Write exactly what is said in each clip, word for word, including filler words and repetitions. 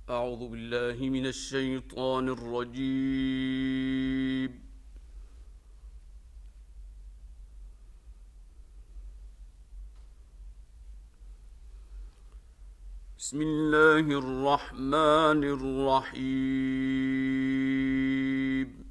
أعوذ بالله من الشيطان الرجيم. بسم الله الرحمن الرحيم.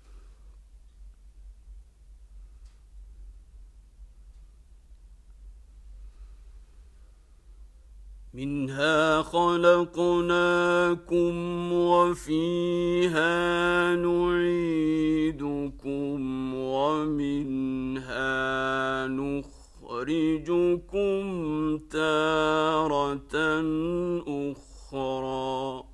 منها خلقناكم وفيها نعيدكم ومنها نخرجكم تارة أخرى.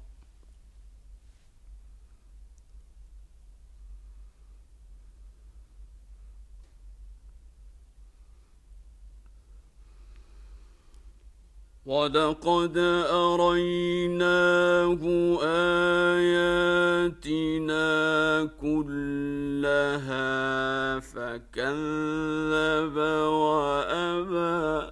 وَلَقَدْ أَرَيْنَاهُ آيَاتِنَا كُلَّهَا فَكَذَّبَ وَأَبَىٰ.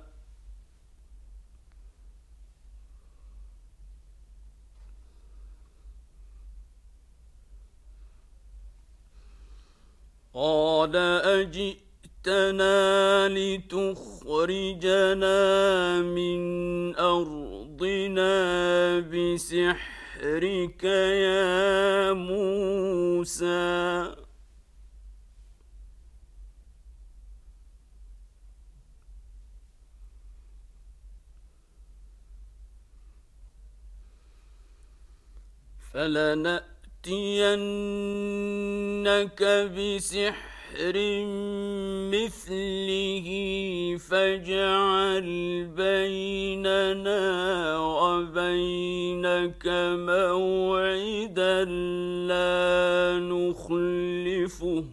قَالَ أَجِئْتَنَا لِتُخْرِجَنَا مِنْ أَرْضِنَا بِسِحْرِكَ يَا مُوسَىٰ. فَلَنَأْتِيَنَّكَ بِسِحْرٍ مِّثْلِهِ فَاجْعَلْ بَيْنَنَا وَبَيْنَكَ مَوْعِدًا لَّا نُخْلِفُهُ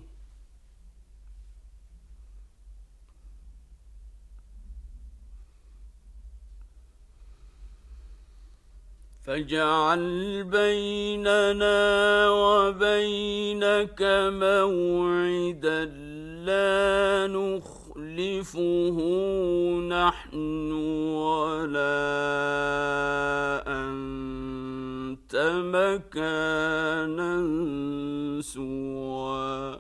فاجعل بيننا وبينك موعدا لا نخلفه نحن ولا أنت مكانا سوى.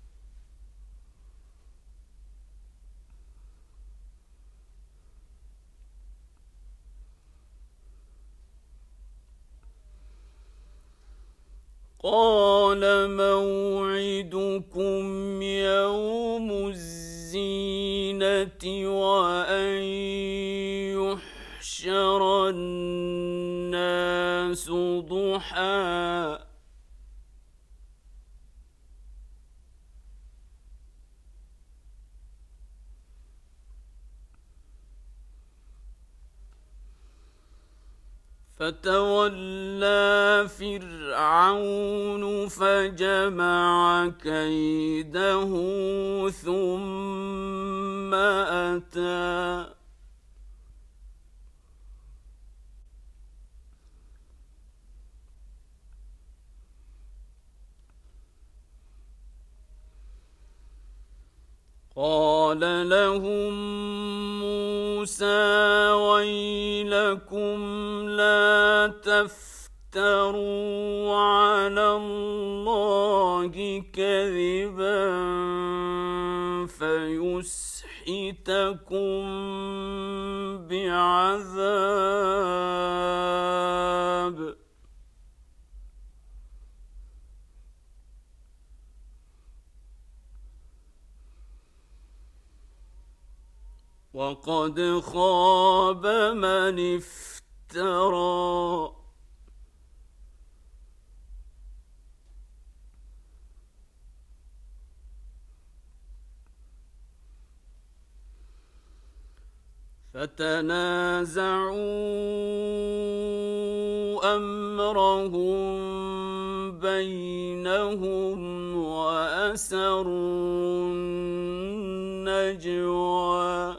قال موعدكم يوم الزينة وأن يحشر الناس ضحى. فتولى فرعون فجمع كيده ثم أتى. قال لهم موسى ويلكم لا تفتروا على الله كذبا فيسحتكم بعذاب. وقد خاب من افترى. فتنازعوا أمرهم بينهم وأسروا النجوى.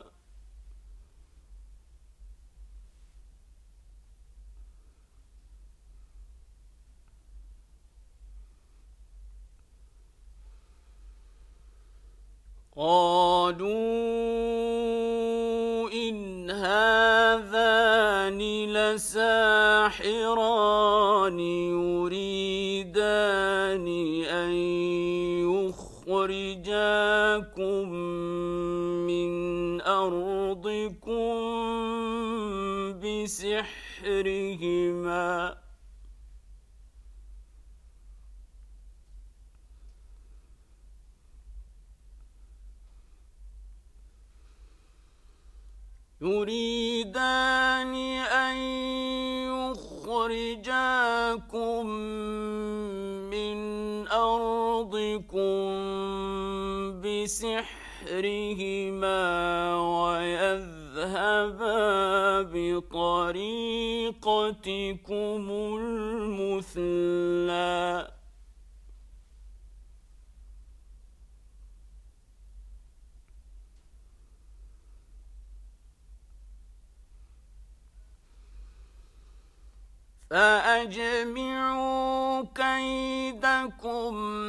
قالوا إن هذان لساحران ساحران يريدان أن يخرجاكم من أرضكم بسحرهما يريدان أن يخرجاكم من أرضكم بسحرهما ويذهبا بطريقتكم المثلى فأجمعوا كيدكم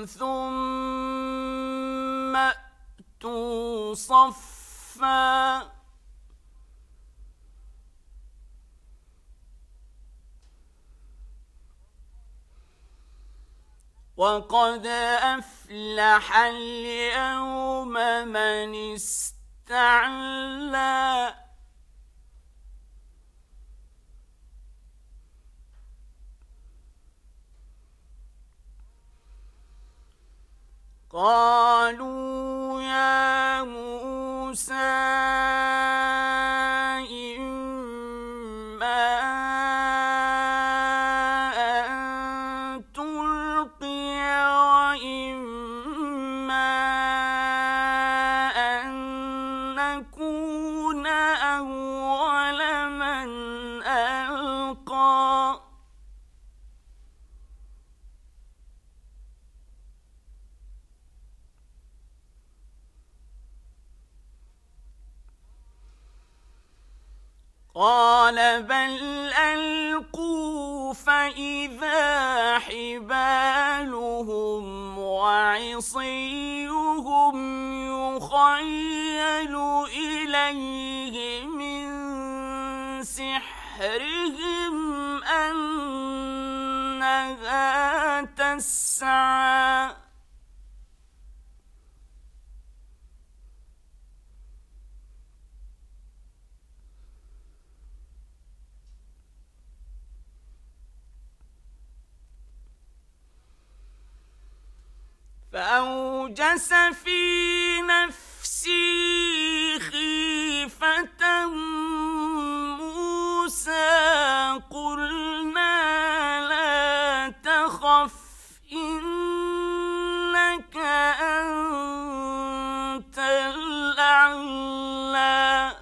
ثم أتوا صفا وقد أفلح اليوم من استعلى قالوا يا موسى إما أن تلقي وإما أن نكون أول من ألقى قال بل ألقوا فإذا حبالهم وعصيهم يخيل إليه من سحرهم أنها تسعى فأوجس في نفسه خيفة موسى قلنا لا تخف إنك أنت الأعلى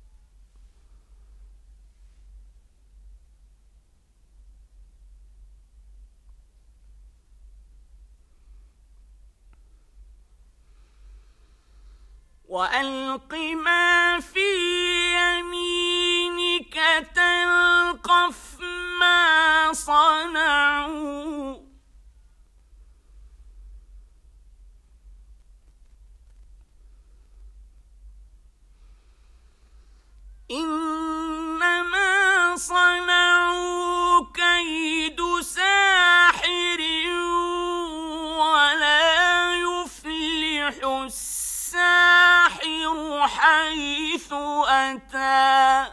وألق ما في يمينك تلقف ما صنعوا إنما صنعوا كيد ساحر ولا يفلح الساحر حيث أتى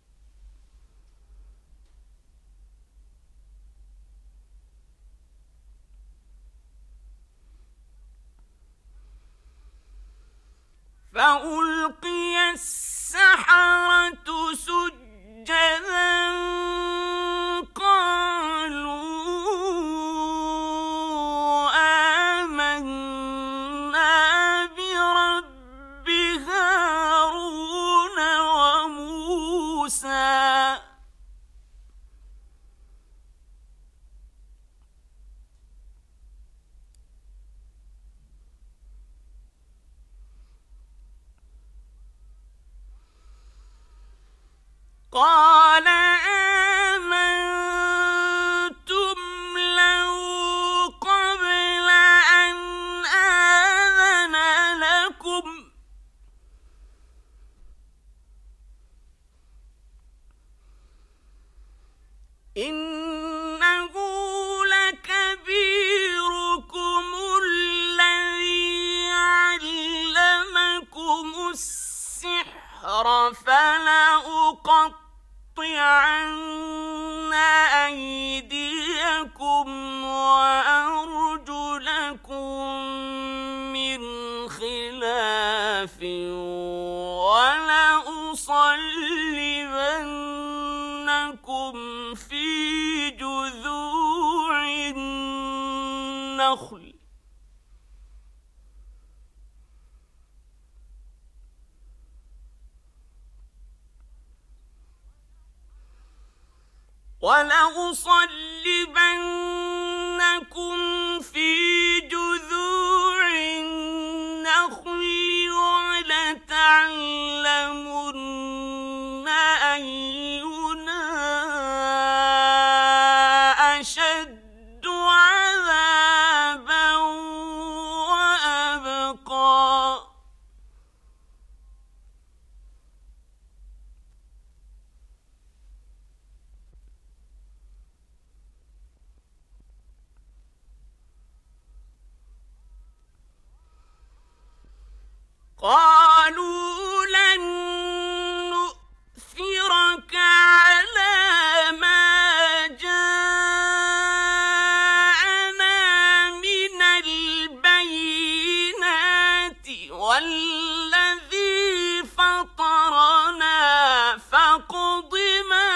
فألقي السحرة سجدا قالوا آمنا برب هارون وموسى قال آمنتم له قبل أن آذن لكم إنه لكبيركم الذي علمكم السحر فلأقطعن أيديكم وأرجلكم من خلاف ولأصلبنكم في جذوع النخل ولأصلبنكم في جذوع النخل ولتعلمن أينا أشد عذابا وأبقى قالوا لن نؤثرك على ما جاءنا من البينات والذي فطرنا فاقض ما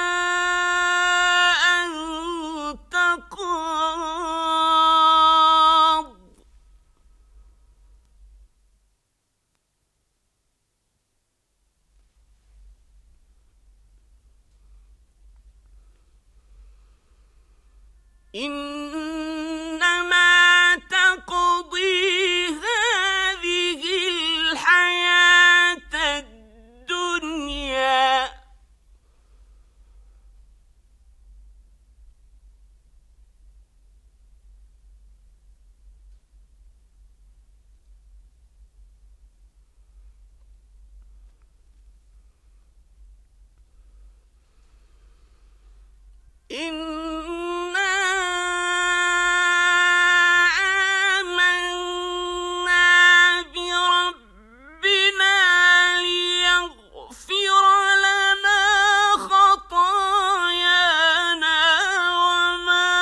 أنت قاض إنما تقضي هذه الحياة الدنيا إنا آمنا بربنا ليغفر لنا خطايانا وما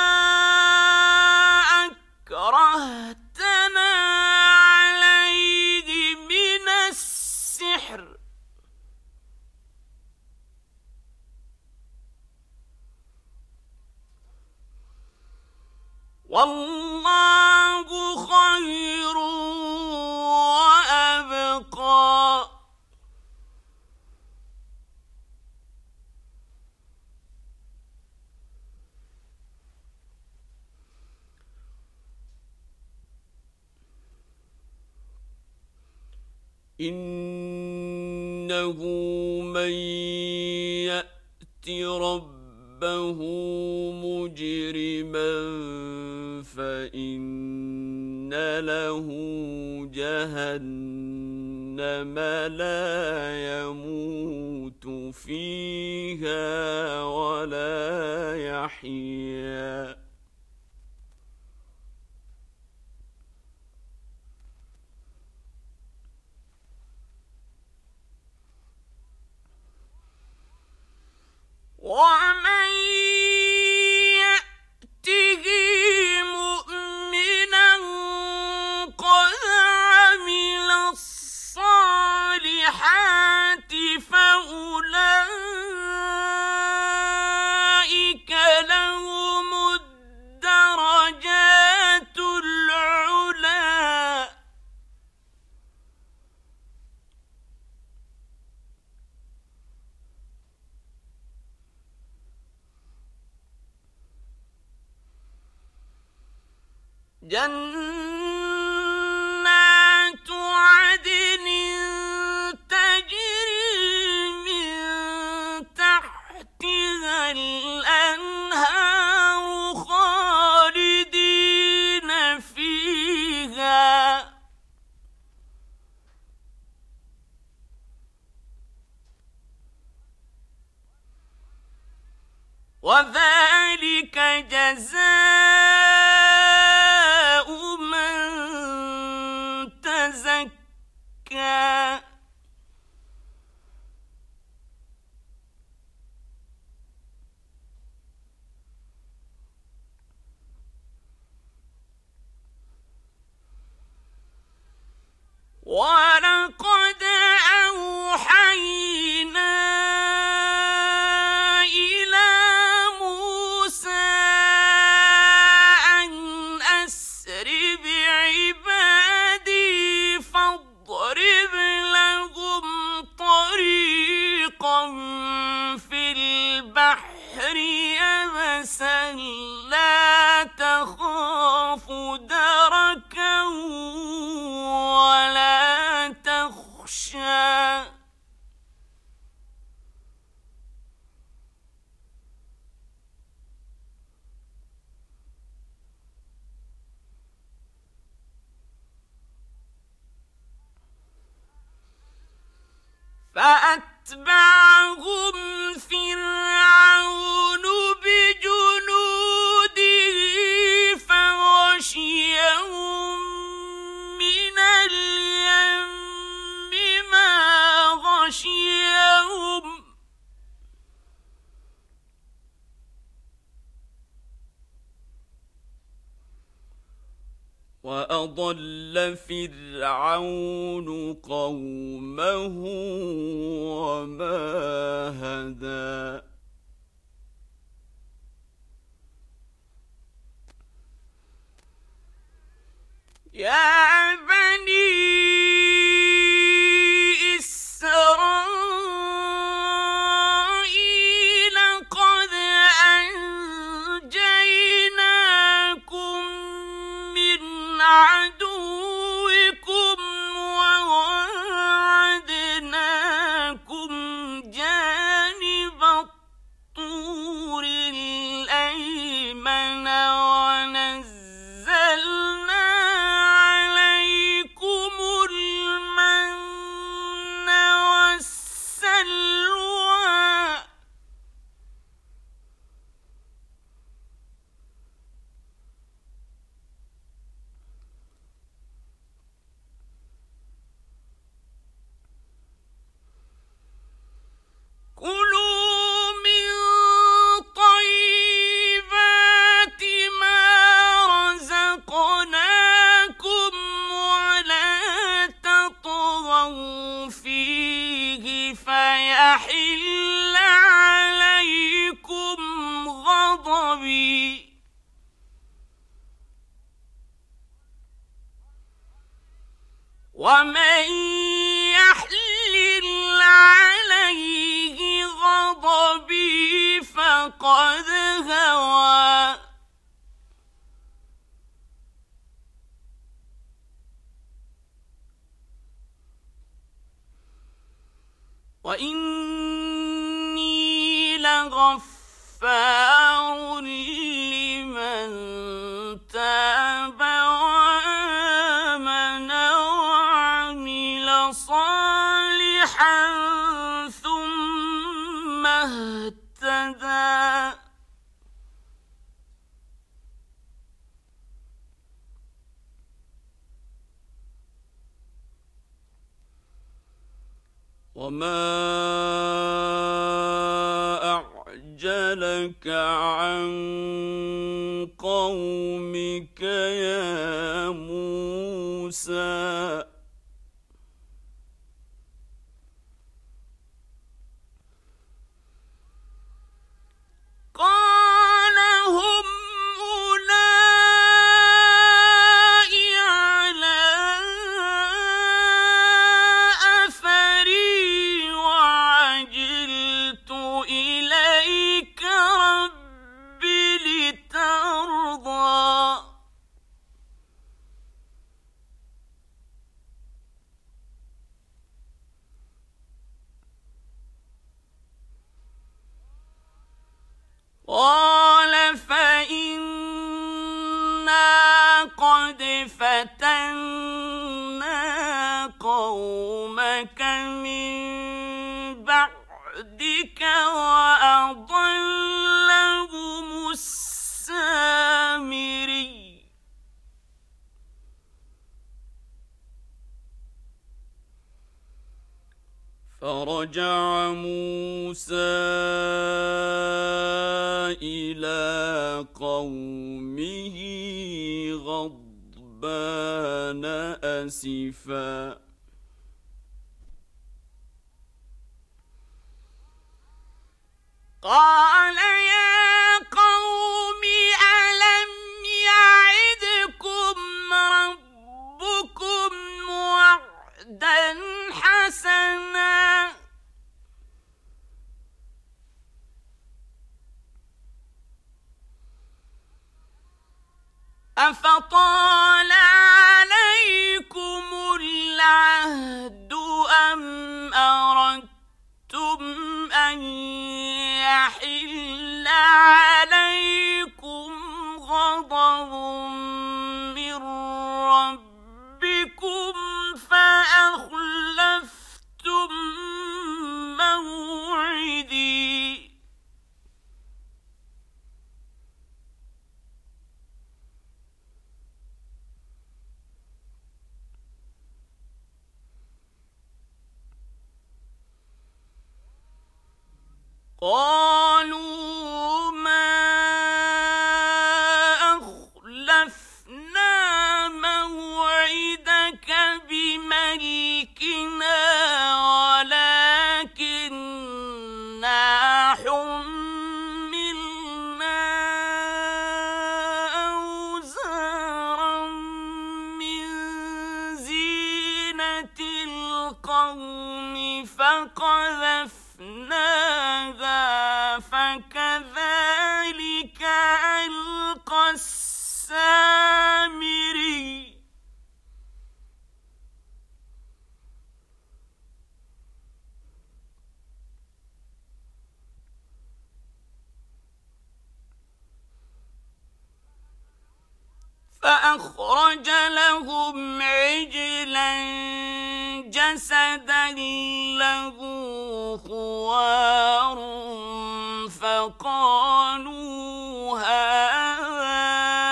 أكرهتنا عليه من السحر والله خير وأبقى إنه من يأت ربه مجرما فإن له جهنم لا يموت فيها ولا يحيا ومن يأته مؤمنا قد عمل الصالحات فأولئك لهم الدرجات العلى جنات عدن تجري من تحتها الأنهار خالدين فيها وذلك جزاء من تزكى ولقد أوحينا إلى موسى أن أسر بعبادي فاضرب لهم طريقا في البحر يبسا لا تخاف دركا ولا تخشى فأتبعهم فرعون بجنوده فغشيهم من اليم ما غشيهم وأضل فرعون قومه وما هدى يا بني إسرائيل قد أنجيناكم من عدوكم وواعدناكم جانب الطور الأيمن ونزلنا عليكم المن والسلوى كلوا من طيبات ما رزقناكم ولا تطغوا فيه فيحل عليكم غضبي ومن يحلل عليه غضبي فقد هوى وإني لغفار لمن تاب وآمن وعمل صالحا ثم اهتدى وما أعجلك عن قومك يا موسى قال هم أولئك على أثري وعجلت إليك رب لترضى فرجع موسى إلى قومه غضبان أسفا قال يا قوم ألم يعدكم ربكم وعدا حسنا أفطال عليكم العهد أم أردتم أن يحل عليكم غضب من ربكم فأخلفتم موعدي قالوا ما أخلفنا موعدك بملكنا ولكننا حملنا أوزارا من زينة القوم فقذفناها فكذلك ألقى السامري فأخرج لهم عجلا جسدا له خوار فقالوا هذا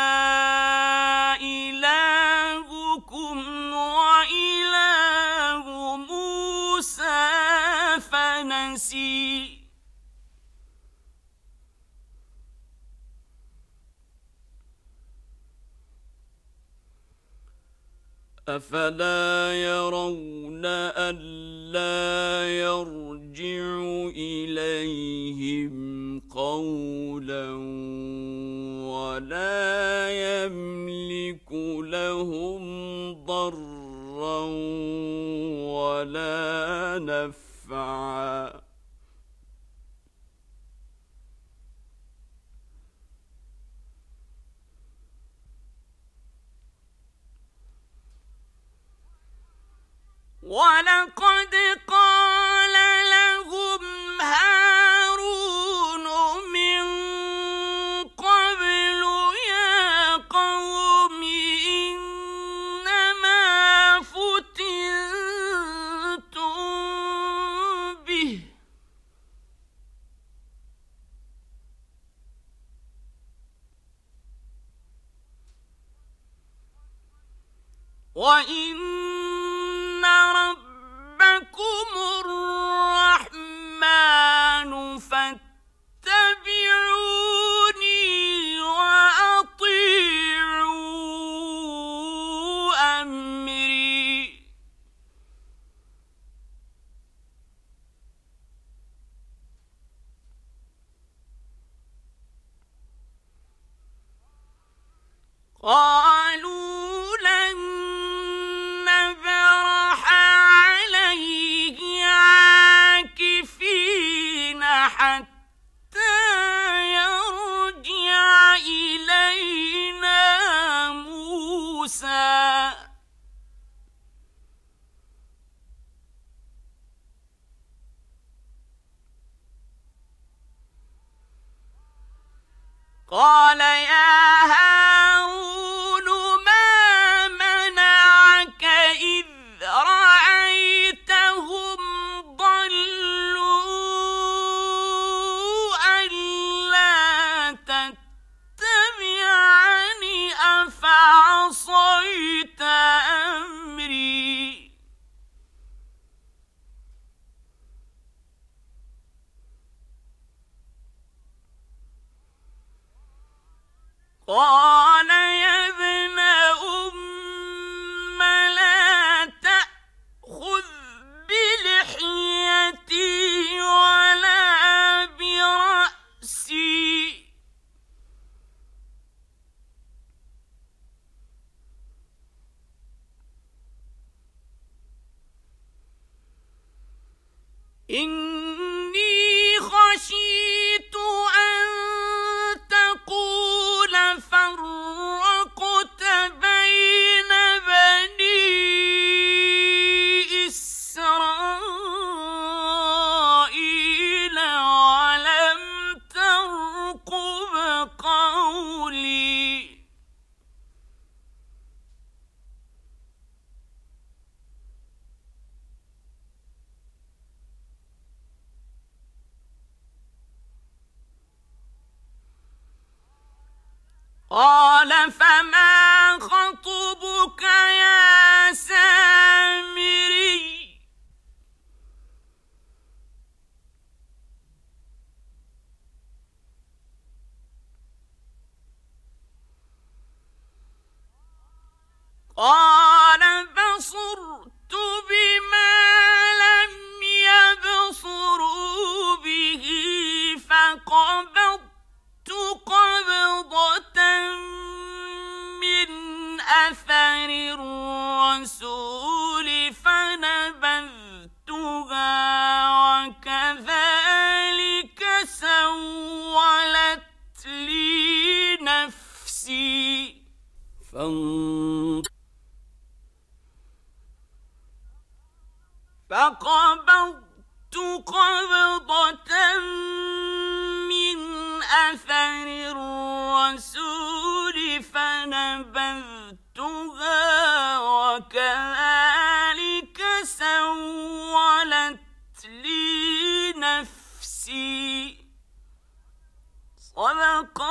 إلهكم وإله موسى فنسي أفلا يرون ألا يرجع إليهم قولا ولا يملك لهم ضرا ولا نفعا ولقد قال لهم هارون من قبل يا قوم إنما فتنتم به وإن ربكم الرحمن فاتبعوني وأطيعوا أمري قالوا لن نبرح عليه عاكفين حتى يرجع إلينا موسى قال يا هارون ما منعك إذ رأيتهم ضلوا ألا تتبعني أفعصيت أمري قال يا ابن أم لا تأخذ بلحيتي ولا برأسي إني خشيت أن تقول فرقت بين بني إسرائيل ولم ترقب قولي قال فما خطبك يا سامري قال بصرت بما لم يبصروا به فقبضت قبضة من أثر الرسول فنبذتها وكذلك سولت لي نفسي فقبضت قبضة من أثر الرسول فنبذتها وكذلك سولت لي نفسي صدق